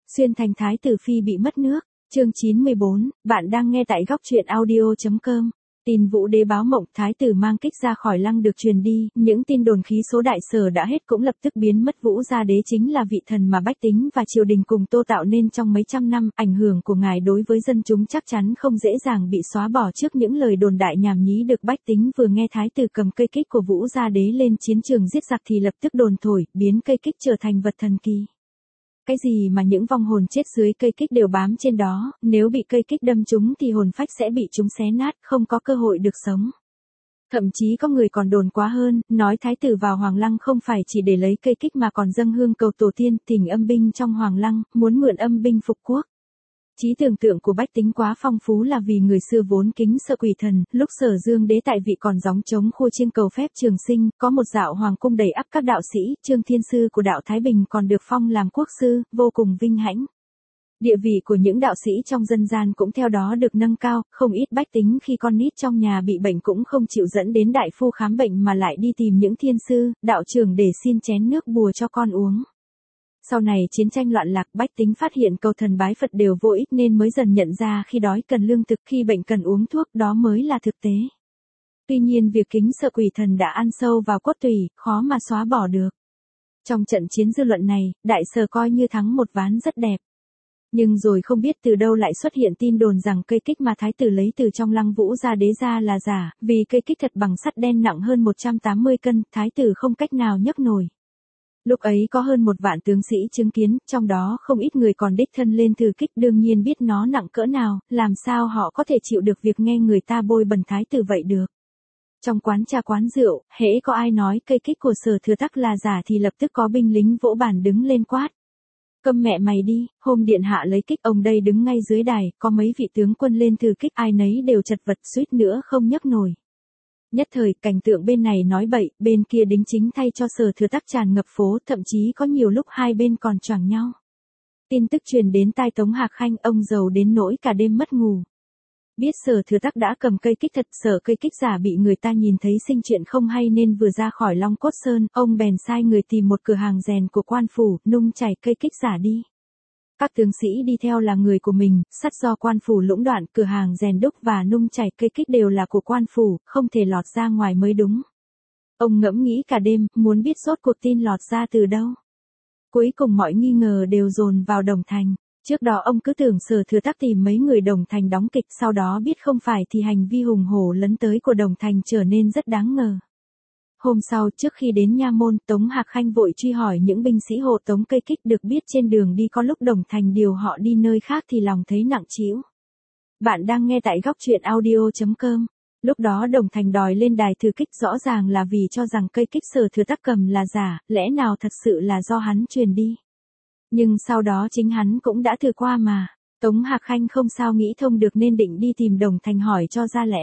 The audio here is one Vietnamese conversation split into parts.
Xuyên thành thái tử phi bị mất nước, chương 94, bạn đang nghe tại góc truyện audio.com. Tin Vũ Đế báo mộng thái tử mang kích ra khỏi lăng được truyền đi, những tin đồn khí số đại sở đã hết cũng lập tức biến mất. Vũ Gia Đế chính là vị thần mà bách tính và triều đình cùng tô tạo nên trong mấy trăm năm, ảnh hưởng của ngài đối với dân chúng chắc chắn không dễ dàng bị xóa bỏ. Trước những lời đồn đại nhảm nhí được bách tính vừa nghe thái tử cầm cây kích của Vũ Gia Đế lên chiến trường giết giặc thì lập tức đồn thổi, biến cây kích trở thành vật thần kỳ. Cái gì mà những vong hồn chết dưới cây kích đều bám trên đó, nếu bị cây kích đâm trúng thì hồn phách sẽ bị chúng xé nát, không có cơ hội được sống. Thậm chí có người còn đồn quá hơn, nói thái tử vào Hoàng Lăng không phải chỉ để lấy cây kích mà còn dâng hương cầu tổ tiên, thỉnh âm binh trong Hoàng Lăng, muốn mượn âm binh phục quốc. Trí tưởng tượng của bách tính quá phong phú là vì người xưa vốn kính sợ quỷ thần, lúc Sở Dương Đế tại vị còn gióng trống khua chiêng cầu phép trường sinh, có một dạo hoàng cung đầy ắp các đạo sĩ, Trương Thiên Sư của đạo Thái Bình còn được phong làm quốc sư, vô cùng vinh hãnh. Địa vị của những đạo sĩ trong dân gian cũng theo đó được nâng cao, không ít bách tính khi con nít trong nhà bị bệnh cũng không chịu dẫn đến đại phu khám bệnh mà lại đi tìm những thiên sư, đạo trưởng để xin chén nước bùa cho con uống. Sau này chiến tranh loạn lạc, bách tính phát hiện cầu thần bái Phật đều vô ích nên mới dần nhận ra khi đói cần lương thực, khi bệnh cần uống thuốc, đó mới là thực tế. Tuy nhiên việc kính sợ quỷ thần đã ăn sâu vào cốt tủy, khó mà xóa bỏ được. Trong trận chiến dư luận này, đại sở coi như thắng một ván rất đẹp. Nhưng rồi không biết từ đâu lại xuất hiện tin đồn rằng cây kích mà thái tử lấy từ trong lăng Vũ Gia Đế ra là giả, vì cây kích thật bằng sắt đen nặng hơn 180 cân, thái tử không cách nào nhấc nổi. Lúc ấy có hơn 1 vạn tướng sĩ chứng kiến, trong đó không ít người còn đích thân lên thử kích, đương nhiên biết nó nặng cỡ nào, làm sao họ có thể chịu được việc nghe người ta bôi bẩn thái tử vậy được. Trong quán trà quán rượu, hễ có ai nói cây kích của Sở Thừa Tắc là giả thì lập tức có binh lính vỗ bàn đứng lên quát. Câm mẹ mày đi, hôm điện hạ lấy kích ông đây đứng ngay dưới đài, có mấy vị tướng quân lên thử kích ai nấy đều chật vật suýt nữa không nhấc nổi. Nhất thời, cảnh tượng bên này nói bậy, bên kia đính chính thay cho Sở Thừa Tắc tràn ngập phố, thậm chí có nhiều lúc hai bên còn choảng nhau. Tin tức truyền đến tai Tống Hạc Khanh, ông giàu đến nỗi cả đêm mất ngủ. Biết Sở Thừa Tắc đã cầm cây kích thật, sợ cây kích giả bị người ta nhìn thấy sinh chuyện không hay nên vừa ra khỏi Long Cốt Sơn, ông bèn sai người tìm một cửa hàng rèn của quan phủ, nung chảy cây kích giả đi. Các tướng sĩ đi theo là người của mình, sắt do quan phủ lũng đoạn, cửa hàng rèn đúc và nung chảy cây kích đều là của quan phủ, không thể lọt ra ngoài mới đúng. Ông ngẫm nghĩ cả đêm, muốn biết rốt cuộc tin lọt ra từ đâu. Cuối cùng mọi nghi ngờ đều dồn vào Đồng Thành. Trước đó ông cứ tưởng Sở Thừa Tắc tìm mấy người Đồng Thành đóng kịch, sau đó biết không phải thì hành vi hùng hổ lấn tới của Đồng Thành trở nên rất đáng ngờ. Hôm sau, trước khi đến nha môn, Tống Hạc Khanh vội truy hỏi những binh sĩ hộ tống cây kích, được biết trên đường đi có lúc Đồng Thành điều họ đi nơi khác thì lòng thấy nặng trĩu. Bạn đang nghe tại góc truyện audio.com. Lúc đó Đồng Thành đòi lên đài thử kích rõ ràng là vì cho rằng cây kích Sở Thừa Tắc cầm là giả, lẽ nào thật sự là do hắn truyền đi. Nhưng sau đó chính hắn cũng đã thử qua mà. Tống Hạc Khanh không sao nghĩ thông được nên định đi tìm Đồng Thành hỏi cho ra lẽ.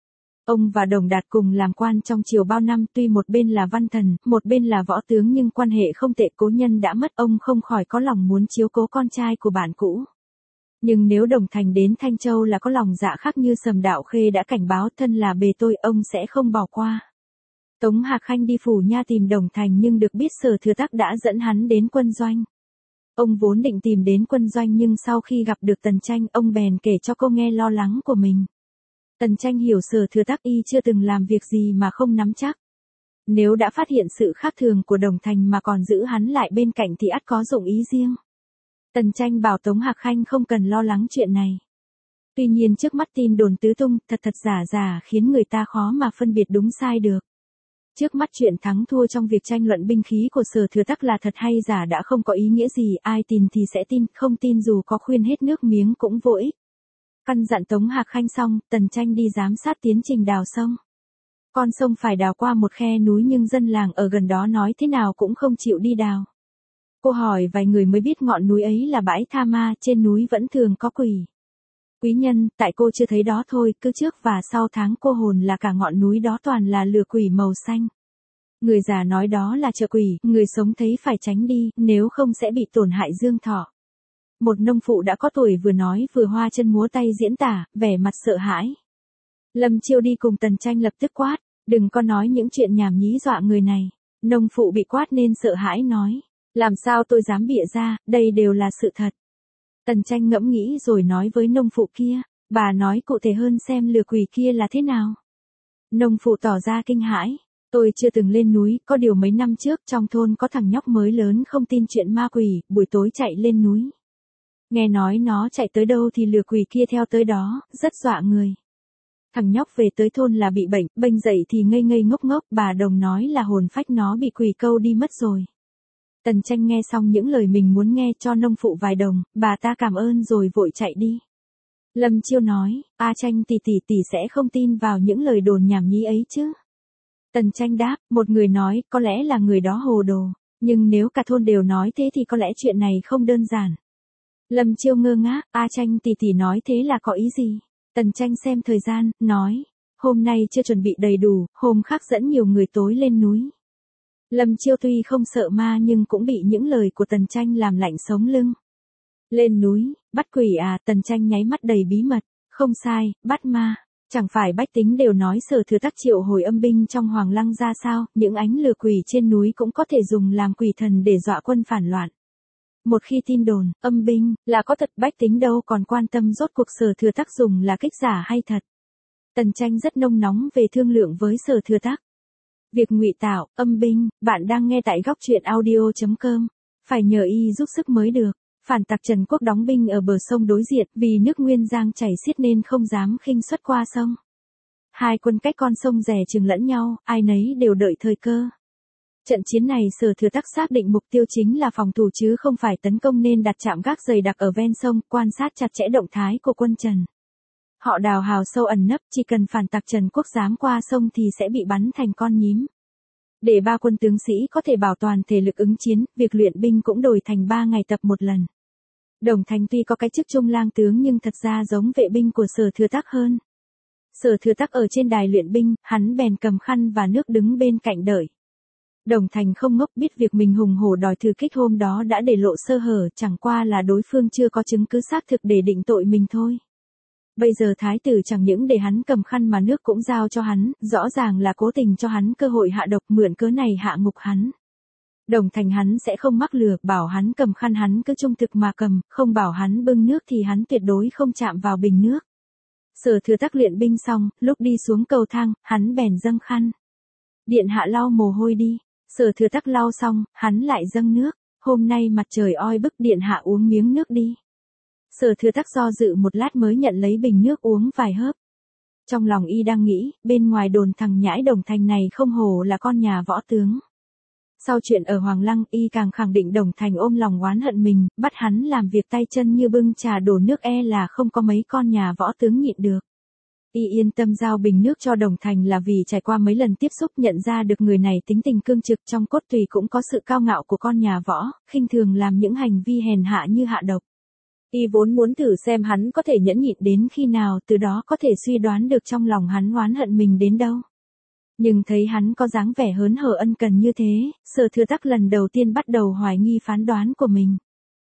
Ông và Đồng Đạt cùng làm quan trong triều bao năm, tuy một bên là văn thần, một bên là võ tướng nhưng quan hệ không tệ, cố nhân đã mất ông không khỏi có lòng muốn chiếu cố con trai của bạn cũ. Nhưng nếu Đồng Thành đến Thanh Châu là có lòng dạ khác như Sầm Đạo Khê đã cảnh báo, thân là bề tôi, ông sẽ không bỏ qua. Tống Hạc Khanh đi phủ nha tìm Đồng Thành nhưng được biết Sở Thừa Tắc đã dẫn hắn đến quân doanh. Ông vốn định tìm đến quân doanh nhưng sau khi gặp được Tần Tranh, ông bèn kể cho cô nghe lo lắng của mình. Tần Tranh hiểu Sở Thừa Tắc y chưa từng làm việc gì mà không nắm chắc. Nếu đã phát hiện sự khác thường của Đồng Thành mà còn giữ hắn lại bên cạnh thì ắt có dụng ý riêng. Tần Tranh bảo Tống Hạc Khanh không cần lo lắng chuyện này. Tuy nhiên trước mắt tin đồn tứ tung, thật giả khiến người ta khó mà phân biệt đúng sai được. Trước mắt chuyện thắng thua trong việc tranh luận binh khí của Sở Thừa Tắc là thật hay giả đã không có ý nghĩa gì, ai tin thì sẽ tin, không tin dù có khuyên hết nước miếng cũng vô ích. Căn dặn Tống Hạc Khanh xong, Tần Tranh đi giám sát tiến trình đào sông. Con sông phải đào qua một khe núi nhưng dân làng ở gần đó nói thế nào cũng không chịu đi đào. Cô hỏi vài người mới biết ngọn núi ấy là bãi tha ma, trên núi vẫn thường có quỷ. Quý nhân, tại cô chưa thấy đó thôi, cứ trước và sau tháng cô hồn là cả ngọn núi đó toàn là lửa quỷ màu xanh. Người già nói đó là trợ quỷ, người sống thấy phải tránh đi, nếu không sẽ bị tổn hại dương thọ. Một nông phụ đã có tuổi vừa nói vừa hoa chân múa tay diễn tả, vẻ mặt sợ hãi. Lâm Chiêu đi cùng Tần Tranh lập tức quát, đừng có nói những chuyện nhảm nhí dọa người này. Nông phụ bị quát nên sợ hãi nói, làm sao tôi dám bịa ra, đây đều là sự thật. Tần Tranh ngẫm nghĩ rồi nói với nông phụ kia, bà nói cụ thể hơn xem lừa quỷ kia là thế nào. Nông phụ tỏ ra kinh hãi, tôi chưa từng lên núi, có điều mấy năm trước trong thôn có thằng nhóc mới lớn không tin chuyện ma quỷ, buổi tối chạy lên núi. Nghe nói nó chạy tới đâu thì lừa quỷ kia theo tới đó, rất dọa người. Thằng nhóc về tới thôn là bị bệnh, bênh dậy thì ngây ngây ngốc ngốc, bà đồng nói là hồn phách nó bị quỷ câu đi mất rồi. Tần Tranh nghe xong những lời mình muốn nghe cho nông phụ vài đồng, bà ta cảm ơn rồi vội chạy đi. Lâm Chiêu nói, A Tranh tỷ sẽ không tin vào những lời đồn nhảm nhí ấy chứ. Tần Tranh đáp, một người nói, có lẽ là người đó hồ đồ, nhưng nếu cả thôn đều nói thế thì có lẽ chuyện này không đơn giản. Lâm Chiêu ngơ ngác, A Tranh tỷ nói thế là có ý gì? Tần Tranh xem thời gian, nói, hôm nay chưa chuẩn bị đầy đủ, hôm khác dẫn nhiều người tối lên núi. Lâm Chiêu tuy không sợ ma nhưng cũng bị những lời của Tần Tranh làm lạnh sống lưng. Lên núi, bắt quỷ à? Tần Tranh nháy mắt đầy bí mật, không sai, bắt ma. Chẳng phải bách tính đều nói Sở Thừa Tắc triệu hồi âm binh trong Hoàng Lăng ra sao, những ánh lừa quỷ trên núi cũng có thể dùng làm quỷ thần để dọa quân phản loạn. Một khi tin đồn, âm binh, là có thật, bách tính đâu còn quan tâm rốt cuộc Sở Thừa Tắc dùng là kích giả hay thật. Tần Tranh rất nôn nóng về thương lượng với Sở Thừa Tắc. Việc ngụy tạo, âm binh, bạn đang nghe tại góc truyện audio.com. Phải nhờ y giúp sức mới được. Phản tặc Trần Quốc đóng binh ở bờ sông đối diện, vì nước Nguyên Giang chảy xiết nên không dám khinh suất qua sông. Hai quân cách con sông dè chừng lẫn nhau, ai nấy đều đợi thời cơ. Trận chiến này Sở Thừa Tắc xác định mục tiêu chính là phòng thủ chứ không phải tấn công nên đặt trạm gác dày đặc ở ven sông, quan sát chặt chẽ động thái của quân Trần. Họ đào hào sâu ẩn nấp, chỉ cần phản tặc Trần Quốc dám qua sông thì sẽ bị bắn thành con nhím. Để ba quân tướng sĩ có thể bảo toàn thể lực ứng chiến, việc luyện binh cũng đổi thành 3 ngày tập một lần. Đồng Thành tuy có cái chức trung lang tướng nhưng thật ra giống vệ binh của Sở Thừa Tắc hơn. Sở Thừa Tắc ở trên đài luyện binh, hắn bèn cầm khăn và nước đứng bên cạnh đợi. Đồng Thành không ngốc, biết việc mình hùng hổ đòi thử kích hôm đó đã để lộ sơ hở, chẳng qua là đối phương chưa có chứng cứ xác thực để định tội mình thôi. Bây giờ thái tử chẳng những để hắn cầm khăn mà nước cũng giao cho hắn, rõ ràng là cố tình cho hắn cơ hội hạ độc, mượn cớ này hạ ngục hắn. Đồng Thành hắn sẽ không mắc lừa, bảo hắn cầm khăn hắn cứ trung thực mà cầm, không bảo hắn bưng nước thì hắn tuyệt đối không chạm vào bình nước. Sở Thừa Tắc luyện binh xong, lúc đi xuống cầu thang, hắn bèn dâng khăn. Điện hạ lau mồ hôi đi. Sở Thừa Tắc lau xong, hắn lại dâng nước. Hôm nay mặt trời oi bức, điện hạ uống miếng nước đi. Sở Thừa Tắc do dự một lát mới nhận lấy bình nước uống vài hớp. Trong lòng y đang nghĩ, bên ngoài đồn thằng nhãi Đồng Thành này không hổ là con nhà võ tướng. Sau chuyện ở Hoàng Lăng, y càng khẳng định Đồng Thành ôm lòng oán hận mình, bắt hắn làm việc tay chân như bưng trà đổ nước là không có mấy con nhà võ tướng nhịn được. Y yên tâm giao bình nước cho Đồng Thành là vì trải qua mấy lần tiếp xúc nhận ra được người này tính tình cương trực, trong cốt tùy cũng có sự cao ngạo của con nhà võ, khinh thường làm những hành vi hèn hạ như hạ độc. Y vốn muốn thử xem hắn có thể nhẫn nhịn đến khi nào, từ đó có thể suy đoán được trong lòng hắn oán hận mình đến đâu. Nhưng thấy hắn có dáng vẻ hớn hở ân cần như thế, Sở Thừa Tắc lần đầu tiên bắt đầu hoài nghi phán đoán của mình.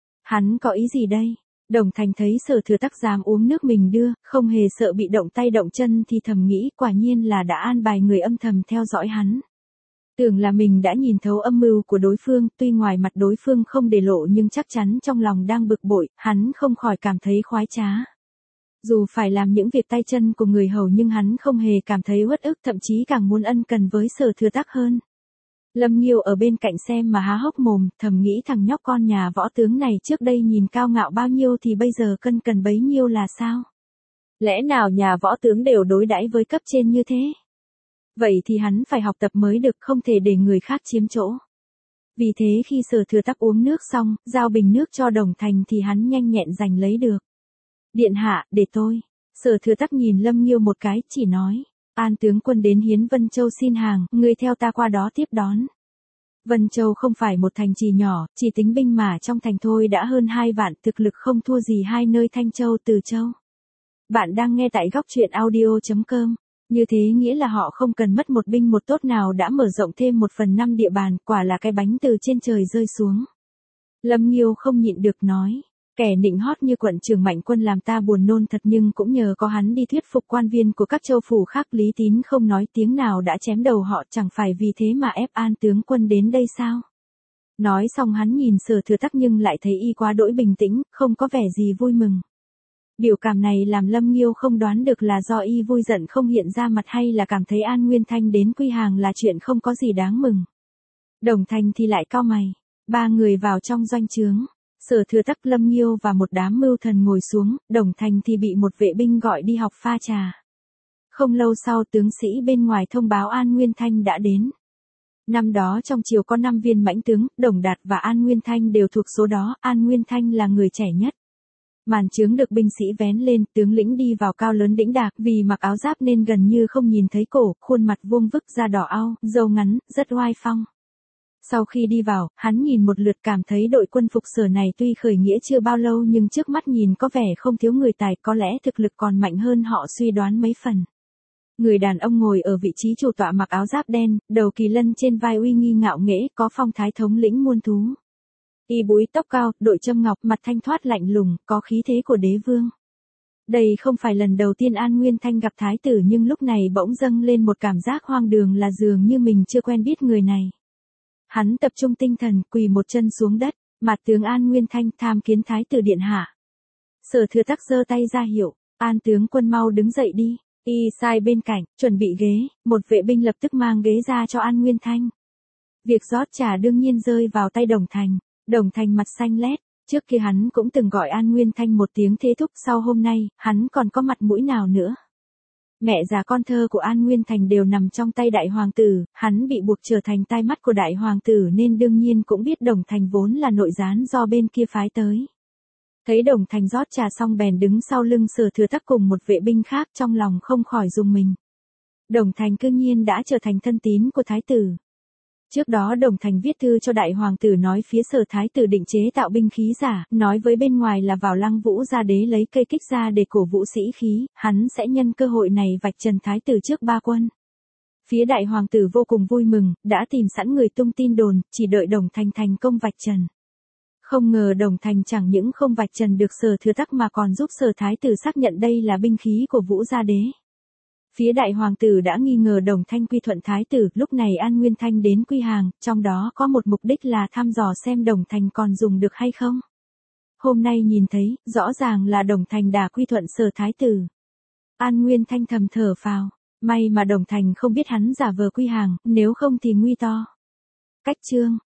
Hắn có ý gì đây? Đồng Thành thấy Sở Thừa Tắc dám uống nước mình đưa, không hề sợ bị động tay động chân thì thầm nghĩ quả nhiên là đã an bài người âm thầm theo dõi hắn. Tưởng là mình đã nhìn thấu âm mưu của đối phương, tuy ngoài mặt đối phương không để lộ nhưng chắc chắn trong lòng đang bực bội, hắn không khỏi cảm thấy khoái trá. Dù phải làm những việc tay chân của người hầu nhưng hắn không hề cảm thấy uất ức, thậm chí càng muốn ân cần với Sở Thừa Tắc hơn. Lâm Nghiêu ở bên cạnh xem mà há hốc mồm, thầm nghĩ thằng nhóc con nhà võ tướng này trước đây nhìn cao ngạo bao nhiêu thì bây giờ cân cần bấy nhiêu là sao? Lẽ nào nhà võ tướng đều đối đãi với cấp trên như thế? Vậy thì hắn phải học tập mới được, không thể để người khác chiếm chỗ. Vì thế khi Sở Thừa Tắc uống nước xong, giao bình nước cho Đồng Thành thì hắn nhanh nhẹn giành lấy được. Điện hạ, để tôi. Sở Thừa Tắc nhìn Lâm Nghiêu một cái, chỉ nói. An tướng quân đến Hiến Vân Châu xin hàng, ngươi theo ta qua đó tiếp đón. Vân Châu không phải một thành trì nhỏ, chỉ tính binh mã trong thành thôi đã hơn 2 vạn, thực lực không thua gì hai nơi Thanh Châu Từ Châu. Bạn đang nghe tại góc truyện audio.com. Như thế nghĩa là họ không cần mất một binh một tốt nào đã mở rộng thêm 1/5 địa bàn, quả là cái bánh từ trên trời rơi xuống. Lâm Nghiêu không nhịn được nói. Kẻ nịnh hót như quận trưởng Mạnh Quân làm ta buồn nôn thật, nhưng cũng nhờ có hắn đi thuyết phục quan viên của các châu phủ khác, Lý Tín không nói tiếng nào đã chém đầu họ, chẳng phải vì thế mà ép An tướng quân đến đây sao? Nói xong hắn nhìn Sở Thừa Tắc nhưng lại thấy y quá đỗi bình tĩnh, không có vẻ gì vui mừng. Biểu cảm này làm Lâm Nghiêu không đoán được là do y vui giận không hiện ra mặt hay là cảm thấy An Nguyên Thanh đến Quy Hàng là chuyện không có gì đáng mừng. Đồng Thành thì lại cau mày. Ba người vào trong doanh trướng. Sở Thừa Tắc, Lâm Nghiêu và một đám mưu thần ngồi xuống, Đồng Thành thì bị một vệ binh gọi đi học pha trà. Không lâu sau tướng sĩ bên ngoài thông báo An Nguyên Thanh đã đến. Năm đó trong triều có 5 viên mãnh tướng, Đồng Đạt và An Nguyên Thanh đều thuộc số đó, An Nguyên Thanh là người trẻ nhất. Màn trướng được binh sĩ vén lên, tướng lĩnh đi vào cao lớn đĩnh đạc, vì mặc áo giáp nên gần như không nhìn thấy cổ, khuôn mặt vuông vức da đỏ au, râu ngắn, rất oai phong. Sau khi đi vào, hắn nhìn một lượt cảm thấy đội quân phục Sở này tuy khởi nghĩa chưa bao lâu nhưng trước mắt nhìn có vẻ không thiếu người tài, có lẽ thực lực còn mạnh hơn họ suy đoán mấy phần. Người đàn ông ngồi ở vị trí chủ tọa mặc áo giáp đen, đầu kỳ lân trên vai uy nghi ngạo nghễ, có phong thái thống lĩnh muôn thú. Y búi tóc cao, đội châm ngọc, mặt thanh thoát lạnh lùng, có khí thế của đế vương. Đây không phải lần đầu tiên An Nguyên Thanh gặp thái tử nhưng lúc này bỗng dâng lên một cảm giác hoang đường là dường như mình chưa quen biết người này. Hắn tập trung tinh thần, quỳ một chân xuống đất, mặt tướng An Nguyên Thanh tham kiến thái tử điện hạ. Sở Thừa Tắc giơ tay ra hiệu, An tướng quân mau đứng dậy đi. Y sai bên cạnh, chuẩn bị ghế, một vệ binh lập tức mang ghế ra cho An Nguyên Thanh. Việc rót trà đương nhiên rơi vào tay Đồng Thành. Đồng Thành mặt xanh lét, trước kia hắn cũng từng gọi An Nguyên Thanh một tiếng thế thúc, sau hôm nay, hắn còn có mặt mũi nào nữa. Mẹ già con thơ của An Nguyên Thành đều nằm trong tay đại hoàng tử, hắn bị buộc trở thành tai mắt của đại hoàng tử nên đương nhiên cũng biết Đồng Thành vốn là nội gián do bên kia phái tới. Thấy Đồng Thành rót trà xong bèn đứng sau lưng Sở Thừa Tắc cùng một vệ binh khác, trong lòng không khỏi rùng mình. Đồng Thành cư nhiên đã trở thành thân tín của thái tử. Trước đó Đồng Thành viết thư cho đại hoàng tử nói phía Sở thái tử định chế tạo binh khí giả, nói với bên ngoài là vào Lăng Vũ Gia Đế lấy cây kích ra để cổ vũ sĩ khí, hắn sẽ nhân cơ hội này vạch trần thái tử trước ba quân. Phía đại hoàng tử vô cùng vui mừng, đã tìm sẵn người tung tin đồn, chỉ đợi Đồng Thành thành công vạch trần. Không ngờ Đồng Thành chẳng những không vạch trần được Sở Thừa Tắc mà còn giúp Sở thái tử xác nhận đây là binh khí của Vũ Gia Đế. Phía đại hoàng tử đã nghi ngờ Đồng Thanh quy thuận thái tử, lúc này An Nguyên Thanh đến Quy Hàng, trong đó có một mục đích là thăm dò xem Đồng Thành còn dùng được hay không. Hôm nay nhìn thấy, rõ ràng là Đồng Thành đã quy thuận Sở thái tử. An Nguyên Thanh thầm thở phào, may mà Đồng Thành không biết hắn giả vờ Quy Hàng, nếu không thì nguy to. Cách chương